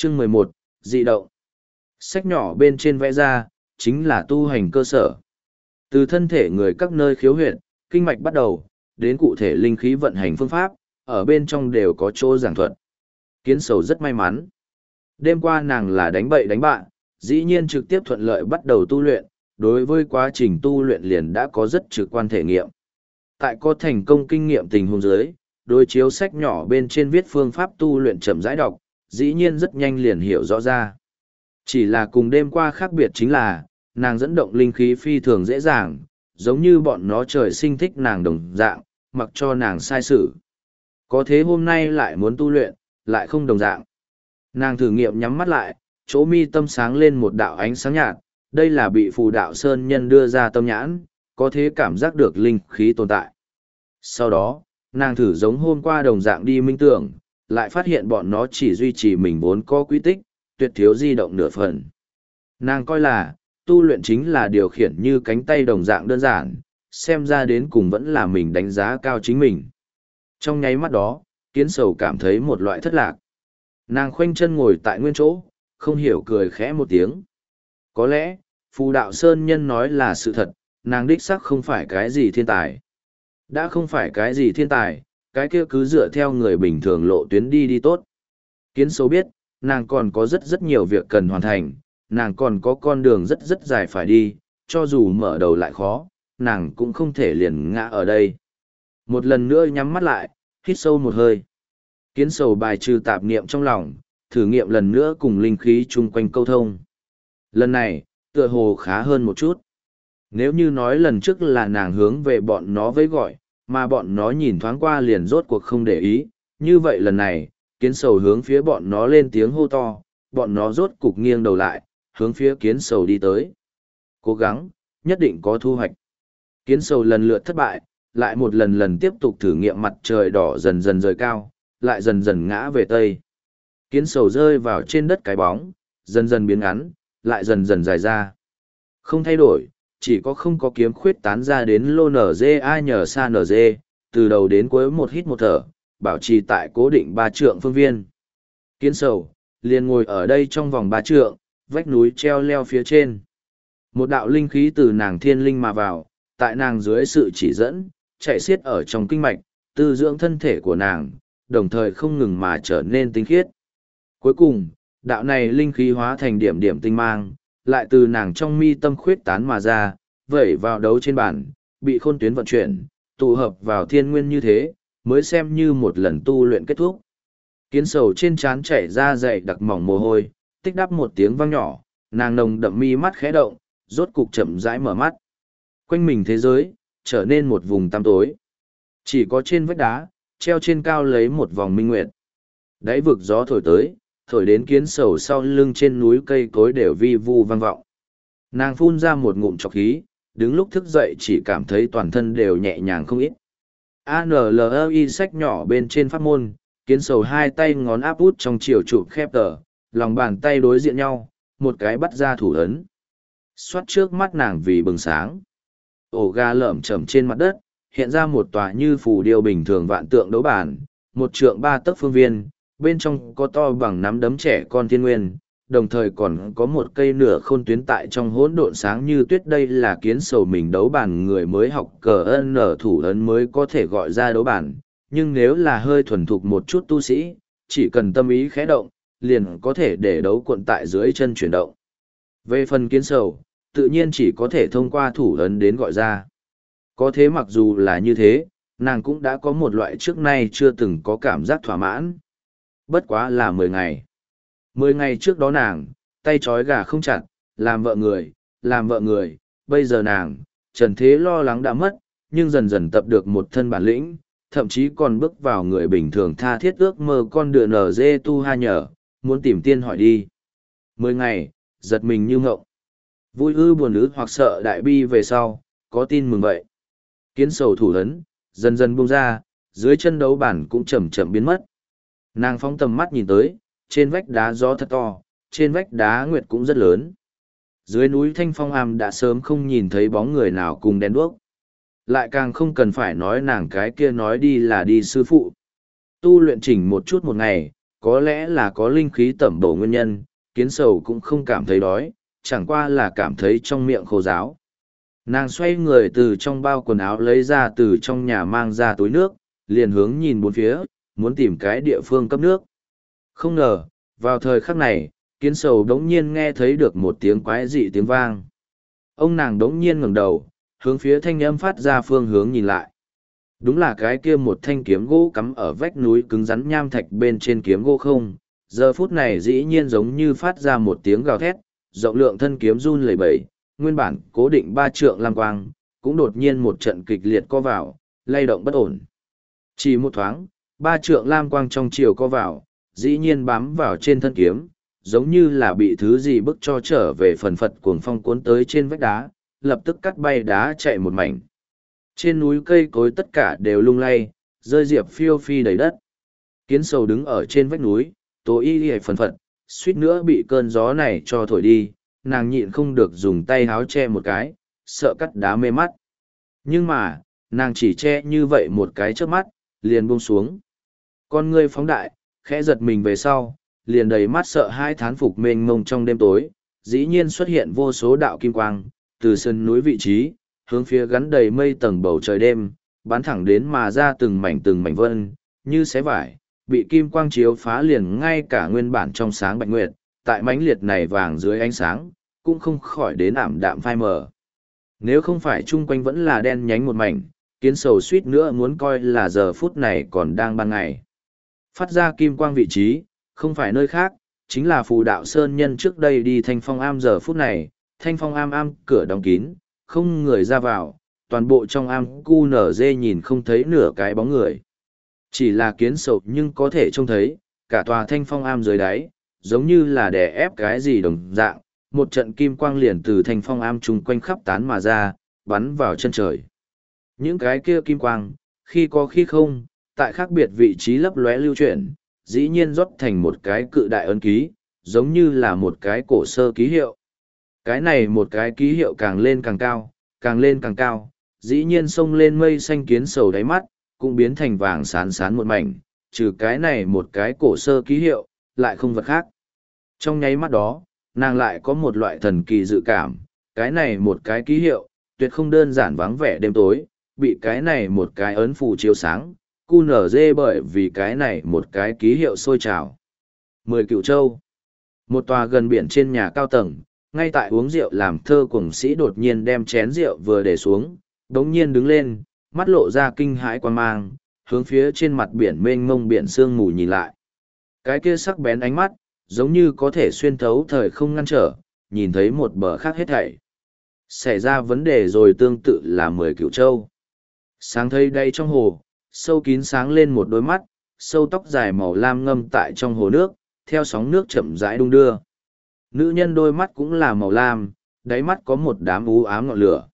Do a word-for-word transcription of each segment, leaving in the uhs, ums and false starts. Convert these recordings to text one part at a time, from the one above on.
Chương mười một, dị động. Sách nhỏ bên trên vẽ ra, chính là tu hành cơ sở. Từ thân thể người các nơi khiếu huyệt, kinh mạch bắt đầu, đến cụ thể linh khí vận hành phương pháp, ở bên trong đều có chỗ giảng thuật. Kiến Sầu rất may mắn. Đêm qua nàng là đánh bậy đánh bạ, dĩ nhiên trực tiếp thuận lợi bắt đầu tu luyện, đối với quá trình tu luyện liền đã có rất trực quan thể nghiệm. Tại có thành công kinh nghiệm tình huống dưới, đối chiếu sách nhỏ bên trên viết phương pháp tu luyện chậm rãi đọc, dĩ nhiên rất nhanh liền hiểu rõ ra. Chỉ là cùng đêm qua khác biệt chính là, nàng dẫn động linh khí phi thường dễ dàng, giống như bọn nó trời sinh thích nàng đồng dạng, mặc cho nàng sai sự. Có thế hôm nay lại muốn tu luyện, lại không đồng dạng. Nàng thử nghiệm nhắm mắt lại, chỗ mi tâm sáng lên một đạo ánh sáng nhạt, đây là bị phù đạo sơn nhân đưa ra tâm nhãn, có thế cảm giác được linh khí tồn tại. Sau đó, nàng thử giống hôm qua đồng dạng đi minh tưởng, lại phát hiện bọn nó chỉ duy trì mình vốn có quy tích, tuyệt thiếu di động nửa phần. Nàng coi là, tu luyện chính là điều khiển như cánh tay đồng dạng đơn giản, xem ra đến cùng vẫn là mình đánh giá cao chính mình. Trong nháy mắt đó, Kiến Sầu cảm thấy một loại thất lạc. Nàng khoanh chân ngồi tại nguyên chỗ, không hiểu cười khẽ một tiếng. Có lẽ, phù đạo sơn nhân nói là sự thật, nàng đích sắc không phải cái gì thiên tài. Đã không phải cái gì thiên tài, cái kia cứ dựa theo người bình thường lộ tuyến đi đi tốt. Kiến Sầu biết, nàng còn có rất rất nhiều việc cần hoàn thành, nàng còn có con đường rất rất dài phải đi, cho dù mở đầu lại khó, nàng cũng không thể liền ngã ở đây. Một lần nữa nhắm mắt lại, hít sâu một hơi. Kiến Sầu bài trừ tạp niệm trong lòng, thử nghiệm lần nữa cùng linh khí chung quanh câu thông. Lần này, tựa hồ khá hơn một chút. Nếu như nói lần trước là nàng hướng về bọn nó với gọi, mà bọn nó nhìn thoáng qua liền rốt cuộc không để ý, như vậy lần này, Kiến Sầu hướng phía bọn nó lên tiếng hô to, bọn nó rốt cục nghiêng đầu lại, hướng phía Kiến Sầu đi tới. Cố gắng, nhất định có thu hoạch. Kiến Sầu lần lượt thất bại, lại một lần lần tiếp tục thử nghiệm mặt trời đỏ dần dần rời cao, lại dần dần ngã về tây. Kiến Sầu rơi vào trên đất cái bóng, dần dần biến ngắn, lại dần dần dài ra. Không thay đổi, chỉ có không có kiếm khuyết tán ra đến lô nở dê ai nhờ xa nở dê, từ đầu đến cuối một hít một thở, bảo trì tại cố định ba trượng phương viên. Kiến Sầu, liền ngồi ở đây trong vòng ba trượng, vách núi treo leo phía trên. Một đạo linh khí từ nàng thiên linh mà vào, tại nàng dưới sự chỉ dẫn, chạy xiết ở trong kinh mạch, tư dưỡng thân thể của nàng, đồng thời không ngừng mà trở nên tinh khiết. Cuối cùng, đạo này linh khí hóa thành điểm điểm tinh mang, lại từ nàng trong mi tâm khuyết tán mà ra, vẩy vào đấu trên bàn, bị khôn tuyến vận chuyển, tụ hợp vào thiên nguyên như thế, mới xem như một lần tu luyện kết thúc. Kiến Sầu trên trán chảy ra dày đặc mỏng mồ hôi, tích đắp một tiếng vang nhỏ, nàng nồng đậm mi mắt khẽ động, rốt cục chậm rãi mở mắt. Quanh mình thế giới, trở nên một vùng tăm tối. Chỉ có trên vách đá, treo trên cao lấy một vòng minh nguyệt. Đáy vực gió thổi tới, thổi đến Kiến Sầu sau lưng trên núi cây cối đều vi vu vang vọng. Nàng phun ra một ngụm trọc khí, đứng lúc thức dậy chỉ cảm thấy toàn thân đều nhẹ nhàng không ít. a en lờ i sách nhỏ bên trên pháp môn, Kiến Sầu hai tay ngón áp út trong chiều trụ khép tờ, lòng bàn tay đối diện nhau, một cái bắt ra thủ ấn. Xoát trước mắt nàng vì bừng sáng. Ổ gà lởm chởm trên mặt đất, hiện ra một tòa như phù điêu bình thường vạn tượng đấu bản, một trượng ba tấc phương viên, bên trong có to bằng nắm đấm trẻ con thiên nguyên, đồng thời còn có một cây nửa khôn tuyến tại trong hỗn độn sáng như tuyết. Đây là Kiến Sầu mình đấu bản người mới học cờ ân ở thủ ấn mới có thể gọi ra đấu bản, nhưng nếu là hơi thuần thục một chút tu sĩ, chỉ cần tâm ý khẽ động, liền có thể để đấu cuộn tại dưới chân chuyển động. Về phần Kiến Sầu, tự nhiên chỉ có thể thông qua thủ ấn đến gọi ra. Có thế mặc dù là như thế, nàng cũng đã có một loại trước nay chưa từng có cảm giác thỏa mãn. Bất quá là mười ngày. Mười ngày trước đó nàng, tay trói gà không chặt, làm vợ người, làm vợ người, bây giờ nàng, trần thế lo lắng đã mất, nhưng dần dần tập được một thân bản lĩnh, thậm chí còn bước vào người bình thường tha thiết ước mơ con đựa nở dê tu ha nhở, muốn tìm tiên hỏi đi. Mười ngày, giật mình như ngộng. Vui ư buồn ứ hoặc sợ đại bi về sau, có tin mừng vậy. Kiến Sầu thủ ấn, dần dần buông ra, dưới chân đấu bản cũng chậm chậm biến mất. Nàng phóng tầm mắt nhìn tới, trên vách đá gió thật to, trên vách đá nguyệt cũng rất lớn. Dưới núi Thanh Phong Am đã sớm không nhìn thấy bóng người nào cùng đèn đuốc. Lại càng không cần phải nói nàng cái kia nói đi là đi sư phụ. Tu luyện chỉnh một chút một ngày, có lẽ là có linh khí tẩm bổ nguyên nhân, kiến sầu cũng không cảm thấy đói, chẳng qua là cảm thấy trong miệng khô ráo. Nàng xoay người từ trong bao quần áo lấy ra từ trong nhà mang ra túi nước, liền hướng nhìn bốn phía, muốn tìm cái địa phương cấp nước. Không ngờ, vào thời khắc này, kiến sầu đống nhiên nghe thấy được một tiếng quái dị tiếng vang. Ông nàng đống nhiên ngẩng đầu, hướng phía thanh âm phát ra phương hướng nhìn lại. Đúng là cái kia một thanh kiếm gỗ cắm ở vách núi cứng rắn nham thạch bên trên kiếm gỗ không. Giờ phút này dĩ nhiên giống như phát ra một tiếng gào thét, rộng lượng thân kiếm run lẩy bẩy, nguyên bản cố định ba trượng lam quang, cũng đột nhiên một trận kịch liệt co vào, lay động bất ổn. Chỉ một thoáng, ba trượng lam quang trong chiều co vào, dĩ nhiên bám vào trên thân kiếm, giống như là bị thứ gì bức cho trở về phần phật cuồng phong cuốn tới trên vách đá, lập tức cắt bay đá chạy một mảnh. Trên núi cây cối tất cả đều lung lay, rơi diệp phiêu phi đầy đất. Kiến sầu đứng ở trên vách núi, tố y y phần phật, suýt nữa bị cơn gió này cho thổi đi, nàng nhịn không được dùng tay háo che một cái, sợ cắt đá mê mắt. Nhưng mà, nàng chỉ che như vậy một cái trước mắt, liền buông xuống. Con ngươi phóng đại, khẽ giật mình về sau, liền đầy mắt sợ hai thán phục mênh mông trong đêm tối, dĩ nhiên xuất hiện vô số đạo kim quang, từ sân núi vị trí, hướng phía gắn đầy mây tầng bầu trời đêm, bắn thẳng đến mà ra từng mảnh từng mảnh vân, như xé vải, bị kim quang chiếu phá liền ngay cả nguyên bản trong sáng bạch nguyệt, tại mãnh liệt này vàng dưới ánh sáng, cũng không khỏi đến ảm đạm phai mờ. Nếu không phải chung quanh vẫn là đen nhánh một mảnh, kiến sầu suýt nữa muốn coi là giờ phút này còn đang ban ngày. Phát ra kim quang vị trí, không phải nơi khác, chính là phù đạo sơn nhân trước đây đi thanh phong am giờ phút này, thanh phong am am cửa đóng kín, không người ra vào, toàn bộ trong am cu nở dê nhìn không thấy nửa cái bóng người. Chỉ là kiến sầu nhưng có thể trông thấy, cả tòa thanh phong am dưới đáy, giống như là đè ép cái gì đồng dạng, một trận kim quang liền từ thanh phong am chung quanh khắp tán mà ra, bắn vào chân trời. Những cái kia kim quang, khi có khi không, tại khác biệt vị trí lấp lóe lưu chuyển, dĩ nhiên rót thành một cái cự đại ấn ký, giống như là một cái cổ sơ ký hiệu. Cái này một cái ký hiệu càng lên càng cao, càng lên càng cao, dĩ nhiên xông lên mây xanh kiến sầu đáy mắt, cũng biến thành vàng sán sán một mảnh, trừ cái này một cái cổ sơ ký hiệu, lại không vật khác. Trong nháy mắt đó, nàng lại có một loại thần kỳ dự cảm, cái này một cái ký hiệu, tuyệt không đơn giản vắng vẻ đêm tối, bị cái này một cái ấn phù chiếu sáng, cu nở dê bởi vì cái này một cái ký hiệu sôi trào. Mười Cựu Châu, một tòa gần biển trên nhà cao tầng, ngay tại uống rượu làm thơ cuồng sĩ đột nhiên đem chén rượu vừa để xuống, đống nhiên đứng lên, mắt lộ ra kinh hãi quan mang, hướng phía trên mặt biển mênh mông biển sương mù nhìn lại. Cái kia sắc bén ánh mắt, giống như có thể xuyên thấu thời không ngăn trở, nhìn thấy một bờ khác hết thảy. Xảy ra vấn đề rồi tương tự là Mười Cựu Châu. Sáng thấy đây trong hồ, sâu kín sáng lên một đôi mắt, sâu tóc dài màu lam ngâm tại trong hồ nước, theo sóng nước chậm rãi đung đưa. Nữ nhân đôi mắt cũng là màu lam, đáy mắt có một đám u ám ngọn lửa.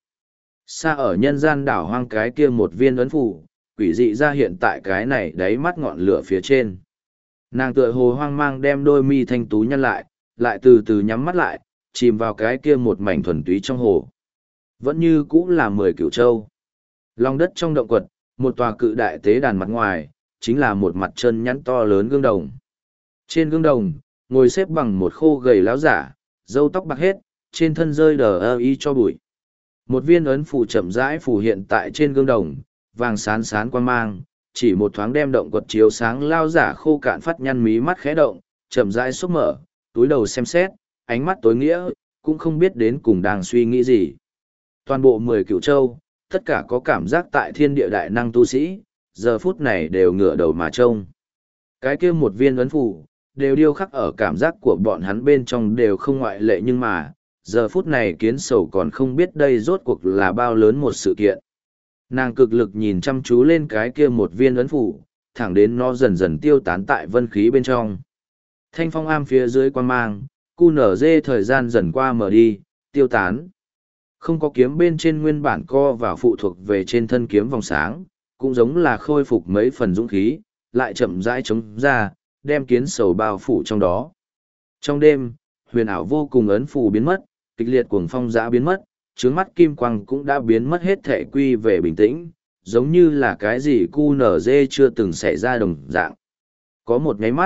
Xa ở nhân gian đảo hoang cái kia một viên ấn phủ, quỷ dị ra hiện tại cái này đáy mắt ngọn lửa phía trên. Nàng tựa hồ hoang mang đem đôi mi thanh tú nhăn lại, lại từ từ nhắm mắt lại, chìm vào cái kia một mảnh thuần túy trong hồ. Vẫn như cũ là Mười Cựu Châu. Lòng đất trong động quật, một tòa cự đại tế đàn mặt ngoài, chính là một mặt chân nhắn to lớn gương đồng. Trên gương đồng, ngồi xếp bằng một khô gầy láo giả, râu tóc bạc hết, trên thân rơi đờ ơ y cho bụi. Một viên ấn phù chậm rãi phù hiện tại trên gương đồng, vàng sán sán quan mang, chỉ một thoáng đem động quật chiếu sáng lao giả khô cạn phát nhăn mí mắt khẽ động, chậm rãi xúc mở, túi đầu xem xét, ánh mắt tối nghĩa, cũng không biết đến cùng đang suy nghĩ gì. Toàn bộ Mười Cựu Châu, tất cả có cảm giác tại thiên địa đại năng tu sĩ, giờ phút này đều ngửa đầu mà trông. Cái kia một viên ấn phù, đều điêu khắc ở cảm giác của bọn hắn bên trong đều không ngoại lệ, nhưng mà, giờ phút này kiến sầu còn không biết đây rốt cuộc là bao lớn một sự kiện. Nàng cực lực nhìn chăm chú lên cái kia một viên ấn phủ, thẳng đến nó dần dần tiêu tán tại vân khí bên trong. Thanh phong am phía dưới quan mang, cu nở dê thời gian dần qua mở đi, tiêu tán. Không có kiếm bên trên nguyên bản co vào phụ thuộc về trên thân kiếm vòng sáng, cũng giống là khôi phục mấy phần dũng khí, lại chậm rãi chống ra, đem kiến sầu bao phủ trong đó. Trong đêm, huyền ảo vô cùng ấn phù biến mất, kịch liệt cuồng phong dã biến mất, trướng mắt kim quang cũng đã biến mất hết thể quy về bình tĩnh, giống như là cái gì cu nở dê chưa từng xảy ra đồng dạng. Có một nháy mắt,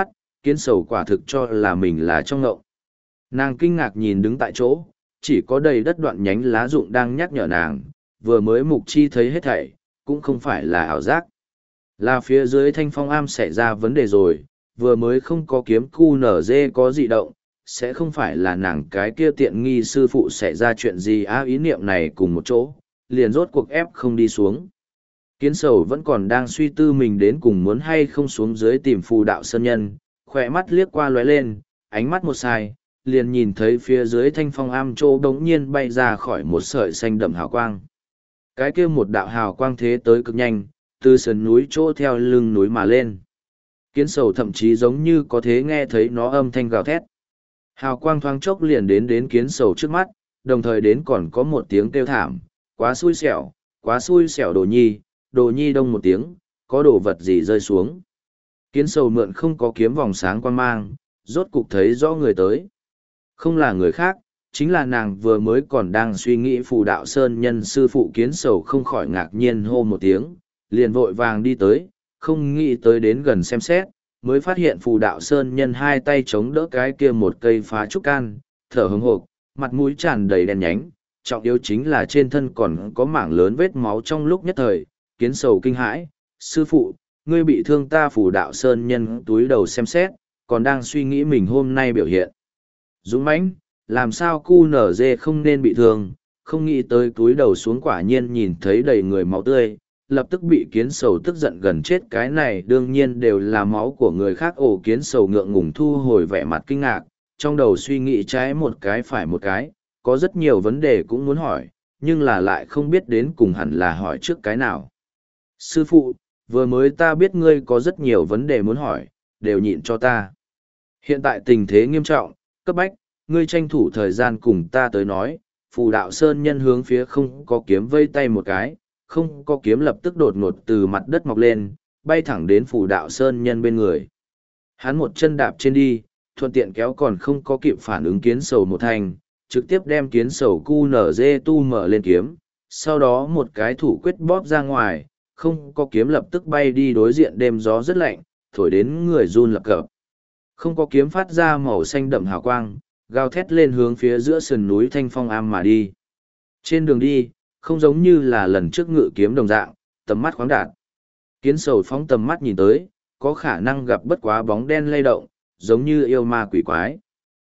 kiến sầu quả thực cho là mình là trong ngộng. Nàng kinh ngạc nhìn đứng tại chỗ, chỉ có đầy đất đoạn nhánh lá rụng đang nhắc nhở nàng, vừa mới mục chi thấy hết thảy, cũng không phải là ảo giác. Là phía dưới thanh phong am xảy ra vấn đề rồi, vừa mới không có kiếm cu nở dê có dị động, sẽ không phải là nàng cái kia tiện nghi sư phụ xảy ra chuyện gì á, ý niệm này cùng một chỗ, liền rốt cuộc ép không đi xuống. Kiến sầu vẫn còn đang suy tư mình đến cùng muốn hay không xuống dưới tìm phù đạo sơn nhân, khỏe mắt liếc qua lóe lên, ánh mắt một sai, liền nhìn thấy phía dưới thanh phong am chỗ đống nhiên bay ra khỏi một sợi xanh đậm hào quang. Cái kia một đạo hào quang thế tới cực nhanh, từ sườn núi chỗ theo lưng núi mà lên. Kiến sầu thậm chí giống như có thể nghe thấy nó âm thanh gào thét. Hào quang thoáng chốc liền đến đến kiến sầu trước mắt, đồng thời đến còn có một tiếng kêu thảm, quá xui xẻo, quá xui xẻo đồ nhi, đồ nhi đông một tiếng, có đồ vật gì rơi xuống. Kiến sầu mượn không có kiếm vòng sáng quan mang, rốt cục thấy rõ người tới. Không là người khác, chính là nàng vừa mới còn đang suy nghĩ phù đạo sơn nhân sư phụ. Kiến sầu không khỏi ngạc nhiên hô một tiếng, liền vội vàng đi tới, không nghĩ tới đến gần xem xét, mới phát hiện phù đạo sơn nhân hai tay chống đỡ cái kia một cây phá trúc can, thở hững hộc, mặt mũi tràn đầy đen nhánh, trọng yếu chính là trên thân còn có mảng lớn vết máu. Trong lúc nhất thời, kiến sầu kinh hãi, sư phụ, ngươi bị thương. Ta phù đạo sơn nhân túi đầu xem xét, còn đang suy nghĩ mình hôm nay biểu hiện dũng mãnh, làm sao cu nở dê không nên bị thương, không nghĩ tới túi đầu xuống quả nhiên nhìn thấy đầy người máu tươi, lập tức bị kiến sầu tức giận gần chết. Cái này đương nhiên đều là máu của người khác. Ổ kiến sầu ngượng ngùng thu hồi vẻ mặt kinh ngạc, trong đầu suy nghĩ trái một cái phải một cái, có rất nhiều vấn đề cũng muốn hỏi, nhưng là lại không biết đến cùng hẳn là hỏi trước cái nào. Sư phụ, vừa mới ta biết ngươi có rất nhiều vấn đề muốn hỏi, đều nhịn cho ta. Hiện tại tình thế nghiêm trọng, cấp bách, ngươi tranh thủ thời gian cùng ta tới nói. Phù đạo sơn nhân hướng phía không có kiếm vây tay một cái, không có kiếm lập tức đột ngột từ mặt đất mọc lên, bay thẳng đến phù đạo sơn nhân bên người. Hắn một chân đạp trên đi, thuận tiện kéo còn không có kịp phản ứng kiến sầu một thành, trực tiếp đem kiến sầu cu nở dê tu mở lên kiếm, sau đó một cái thủ quyết bóp ra ngoài, không có kiếm lập tức bay đi đối diện. Đêm gió rất lạnh, thổi đến người run lập cập. Không có kiếm phát ra màu xanh đậm hào quang, gào thét lên hướng phía giữa sườn núi thanh phong am mà đi. Trên đường đi, không giống như là lần trước ngự kiếm đồng dạng, tầm mắt khoáng đạt. Kiến sầu phóng tầm mắt nhìn tới, có khả năng gặp bất quá bóng đen lay động, giống như yêu ma quỷ quái.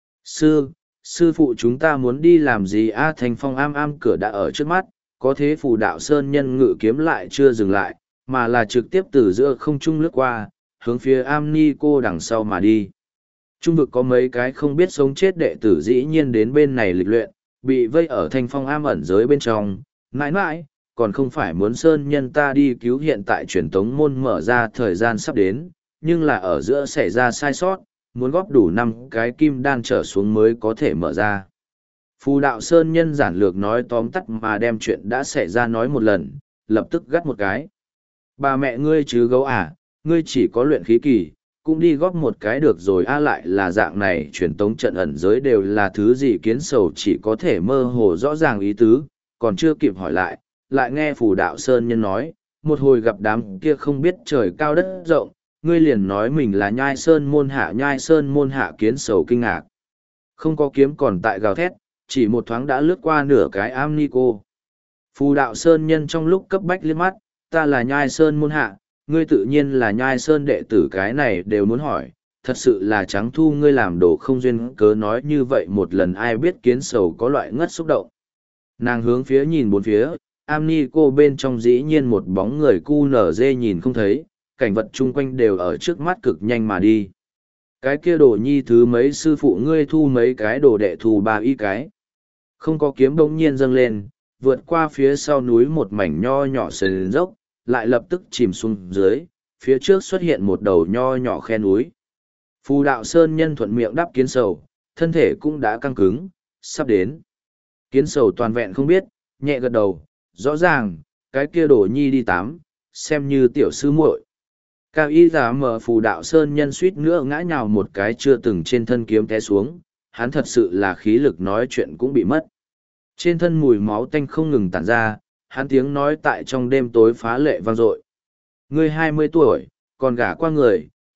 Sư, sư phụ chúng ta muốn đi làm gì a? Thanh phong am am cửa đã ở trước mắt, có thế phù đạo sơn nhân ngự kiếm lại chưa dừng lại, mà là trực tiếp từ giữa không trung lướt qua, hướng phía am ni cô đằng sau mà đi. Trung vực có mấy cái không biết sống chết đệ tử dĩ nhiên đến bên này lịch luyện, bị vây ở thanh phong am ẩn giới bên trong, mãi mãi, còn không phải muốn sơn nhân ta đi cứu. Hiện tại truyền tống môn mở ra thời gian sắp đến, nhưng là ở giữa xảy ra sai sót, muốn góp đủ năm cái kim đan trở xuống mới có thể mở ra. Phù đạo sơn nhân giản lược nói tóm tắt mà đem chuyện đã xảy ra nói một lần, lập tức gắt một cái. Bà mẹ ngươi chứ gấu à, ngươi chỉ có luyện khí kỳ, cũng đi góp một cái được rồi a. Lại là dạng này, truyền tống trận ẩn giới đều là thứ gì? Kiến sầu chỉ có thể mơ hồ rõ ràng ý tứ, còn chưa kịp hỏi lại, lại nghe phù đạo sơn nhân nói, một hồi gặp đám kia không biết trời cao đất rộng, ngươi liền nói mình là nhai sơn môn hạ. Nhai sơn môn hạ? Kiến sầu kinh ngạc. Không có kiếm còn tại gào thét, chỉ một thoáng đã lướt qua nửa cái am ni cô. Phù đạo sơn nhân trong lúc cấp bách liếc mắt, ta là nhai sơn môn hạ, ngươi tự nhiên là nhai sơn đệ tử, cái này đều muốn hỏi, thật sự là trắng thu ngươi làm đồ không duyên cớ. Nói như vậy một lần ai biết kiến sầu có loại ngất xúc động. Nàng hướng phía nhìn bốn phía, am ni cô bên trong dĩ nhiên một bóng người cu nở dê nhìn không thấy, cảnh vật chung quanh đều ở trước mắt cực nhanh mà đi. Cái kia đồ nhi thứ mấy sư phụ ngươi thu mấy cái đồ đệ thu ba y cái. Không có kiếm bỗng nhiên dâng lên, vượt qua phía sau núi một mảnh nho nhỏ sườn dốc, lại lập tức chìm xuống dưới, phía trước xuất hiện một đầu nho nhỏ khe núi. Phù đạo sơn nhân thuận miệng đáp kiến sầu, thân thể cũng đã căng cứng, sắp đến. Kiến sầu toàn vẹn không biết, nhẹ gật đầu, rõ ràng, cái kia đồ nhi đi tắm, xem như tiểu sư muội. Cao y giả mở phù đạo sơn nhân suýt nữa ngã nhào một cái chưa từng trên thân kiếm té xuống, hắn thật sự là khí lực nói chuyện cũng bị mất. Trên thân mùi máu tanh không ngừng tản ra, hắn tiếng nói tại trong đêm tối phá lệ vang dội. Ngươi hai mươi tuổi, còn gả qua người,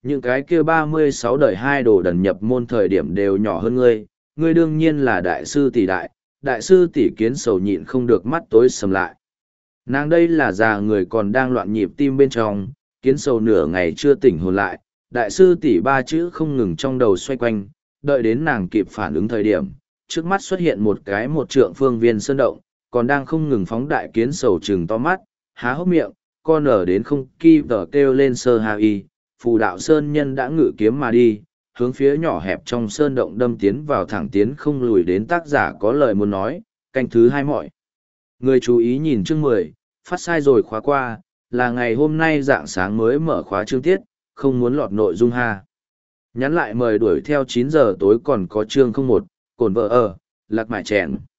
Những cái kia ba mươi sáu đời hai đồ đần nhập môn thời điểm đều nhỏ hơn ngươi, ngươi đương nhiên là đại sư tỷ đại, đại sư tỷ kiến sầu nhịn không được mắt tối sầm lại. Nàng đây là già người còn đang loạn nhịp tim bên trong, kiến sầu nửa ngày chưa tỉnh hồn lại, đại sư tỷ ba chữ không ngừng trong đầu xoay quanh, đợi đến nàng kịp phản ứng thời điểm, trước mắt xuất hiện một cái một trượng phương viên sơn động, còn đang không ngừng phóng đại kiến sầu trừng to mắt, há hốc miệng, con ở đến không kỳ tờ kêu lên sơ hà y, phù đạo sơn nhân đã ngự kiếm mà đi, hướng phía nhỏ hẹp trong sơn động đâm tiến vào thẳng tiến không lùi đến tác giả có lời muốn nói, canh thứ hai mọi. Người chú ý nhìn chương mười, phát sai rồi khóa qua, là ngày hôm nay dạng sáng mới mở khóa chương tiết, không muốn lọt nội dung ha. Nhắn lại mời đuổi theo chín giờ tối còn có chương không một, cồn vợ ở, lạc mại chèn.